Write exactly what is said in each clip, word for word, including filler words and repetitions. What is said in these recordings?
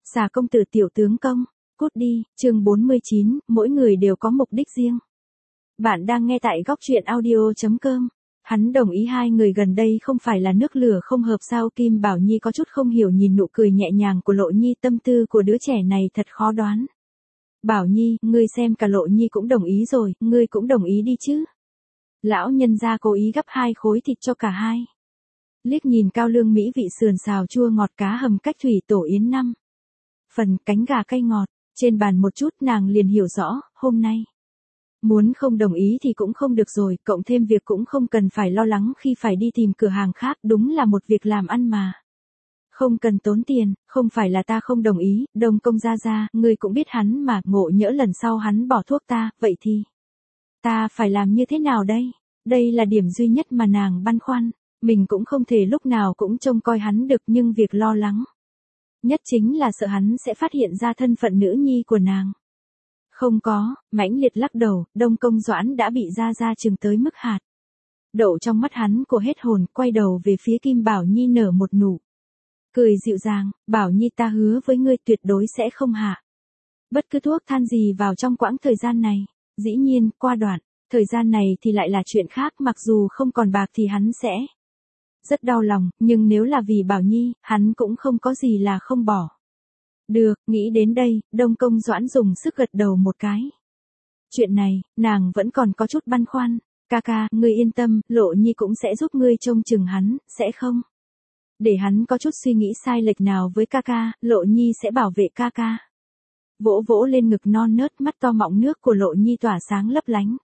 Xà công tử tiểu tướng công, cút đi, chương bốn mươi chín, mỗi người đều có mục đích riêng. Bạn đang nghe tại góc truyện audio chấm com. Hắn đồng ý hai người gần đây không phải là nước lửa không hợp sao? Kim Bảo Nhi có chút không hiểu nhìn nụ cười nhẹ nhàng của Lộ Nhi, tâm tư của đứa trẻ này thật khó đoán. Bảo Nhi, ngươi xem cả Lộ Nhi cũng đồng ý rồi, ngươi cũng đồng ý đi chứ. Lão nhân gia cố ý gắp hai khối thịt cho cả hai. Liếc nhìn cao lương mỹ vị sườn xào chua ngọt cá hầm cách thủy tổ yến năm phần, cánh gà cay ngọt, trên bàn một chút nàng liền hiểu rõ, hôm nay. Muốn không đồng ý thì cũng không được rồi, cộng thêm việc cũng không cần phải lo lắng khi phải đi tìm cửa hàng khác, đúng là một việc làm ăn mà. Không cần tốn tiền, không phải là ta không đồng ý, Đông Công gia gia, ngươi cũng biết hắn mà, ngộ nhỡ lần sau hắn bỏ thuốc ta, vậy thì. Ta phải làm như thế nào đây? Đây là điểm duy nhất mà nàng băn khoăn, mình cũng không thể lúc nào cũng trông coi hắn được, nhưng việc lo lắng nhất chính là sợ hắn sẽ phát hiện ra thân phận nữ nhi của nàng. Không có, mãnh liệt lắc đầu, Đông Công Doãn đã bị gia gia chừng tới mức hạt đậu trong mắt hắn của hết hồn, quay đầu về phía Kim Bảo Nhi nở một nụ cười dịu dàng, Bảo Nhi ta hứa với ngươi tuyệt đối sẽ không hạ bất cứ thuốc than gì vào trong quãng thời gian này. Dĩ nhiên, qua đoạn thời gian này thì lại là chuyện khác, mặc dù không còn bạc thì hắn sẽ rất đau lòng, nhưng nếu là vì Bảo Nhi, hắn cũng không có gì là không bỏ. Được, nghĩ đến đây, Đông Công Doãn dùng sức gật đầu một cái. Chuyện này, nàng vẫn còn có chút băn khoăn. Ca ca, ngươi yên tâm, Lộ Nhi cũng sẽ giúp ngươi trông chừng hắn, sẽ không để hắn có chút suy nghĩ sai lệch nào với ca ca, Lộ Nhi sẽ bảo vệ ca ca. Vỗ vỗ lên ngực non nớt, mắt to mọng nước của Lộ Nhi tỏa sáng lấp lánh.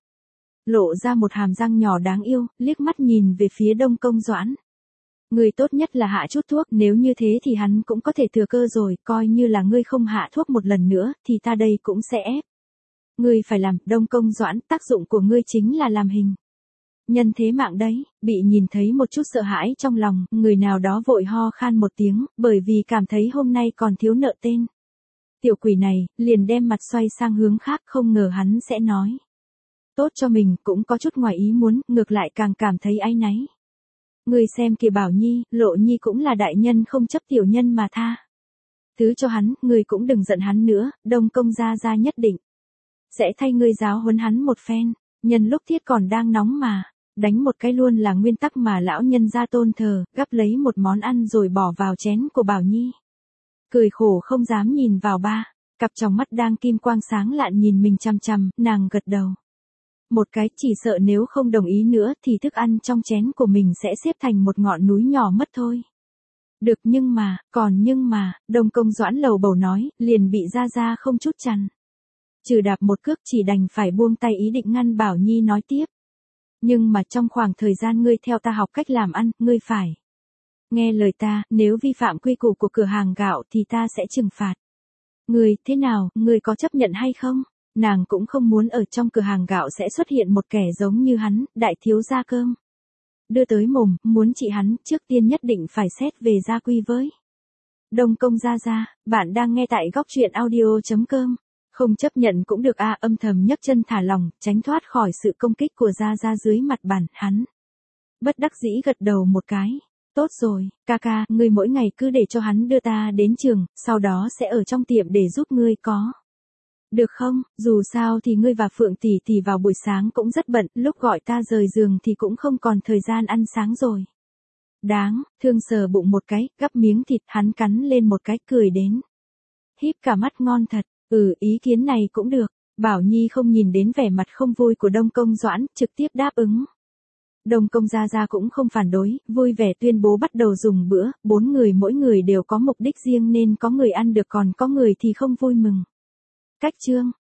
Lộ ra một hàm răng nhỏ đáng yêu, liếc mắt nhìn về phía Đông Công Doãn. Ngươi tốt nhất là hạ chút thuốc, nếu như thế thì hắn cũng có thể thừa cơ rồi, coi như là ngươi không hạ thuốc một lần nữa, thì ta đây cũng sẽ ép ngươi phải làm. Đông Công Doãn, tác dụng của ngươi chính là làm hình nhân thế mạng đấy. Bị nhìn thấy một chút sợ hãi trong lòng, người nào đó vội ho khan một tiếng, bởi vì cảm thấy hôm nay còn thiếu nợ tên. Tiểu quỷ này, liền đem mặt xoay sang hướng khác, không ngờ hắn sẽ nói tốt cho mình, cũng có chút ngoài ý muốn, ngược lại càng cảm thấy áy náy. Ngươi xem kìa Bảo Nhi, Lộ Nhi cũng là đại nhân không chấp tiểu nhân mà tha thứ cho hắn, ngươi cũng đừng giận hắn nữa, Đông Công gia gia nhất định sẽ thay ngươi giáo huấn hắn một phen, nhân lúc thiết còn đang nóng mà, đánh một cái luôn là nguyên tắc mà lão nhân gia tôn thờ, gắp lấy một món ăn rồi bỏ vào chén của Bảo Nhi. Cười khổ không dám nhìn vào ba, cặp tròng mắt đang kim quang sáng lạn nhìn mình chằm chằm, nàng gật đầu một cái, chỉ sợ nếu không đồng ý nữa thì thức ăn trong chén của mình sẽ xếp thành một ngọn núi nhỏ mất thôi. Được, nhưng mà, còn nhưng mà, Đông Công Doãn lầu bầu nói, liền bị gia gia không chút chằn trừ đạp một cước, chỉ đành phải buông tay ý định ngăn Bảo Nhi nói tiếp. Nhưng mà trong khoảng thời gian ngươi theo ta học cách làm ăn, ngươi phải nghe lời ta, nếu vi phạm quy củ của cửa hàng gạo thì ta sẽ trừng phạt ngươi, thế nào, ngươi có chấp nhận hay không? Nàng cũng không muốn ở trong cửa hàng gạo sẽ xuất hiện một kẻ giống như hắn, đại thiếu gia cơm đưa tới mồm, muốn trị hắn, trước tiên nhất định phải xét về gia quy với Đông Công gia gia. Bạn đang nghe tại góc truyện audio chấm com. Không chấp nhận cũng được a, âm thầm nhấc chân thả lỏng, tránh thoát khỏi sự công kích của gia gia dưới mặt bàn, hắn bất đắc dĩ gật đầu một cái. Tốt rồi, ca ca, ngươi mỗi ngày cứ để cho hắn đưa ta đến trường, sau đó sẽ ở trong tiệm để giúp ngươi có được không? Dù sao thì ngươi và Phượng tỷ tỷ vào buổi sáng cũng rất bận, lúc gọi ta rời giường thì cũng không còn thời gian ăn sáng rồi. Đáng thương sờ bụng một cái, gắp miếng thịt, hắn cắn lên một cái, cười đến híp cả mắt, ngon thật. Ừ, ý kiến này cũng được. Bảo Nhi không nhìn đến vẻ mặt không vui của Đông Công Doãn, trực tiếp đáp ứng. Đông Công gia gia cũng không phản đối, vui vẻ tuyên bố bắt đầu dùng bữa, bốn người mỗi người đều có mục đích riêng nên có người ăn được còn có người thì không vui mừng. Cách chương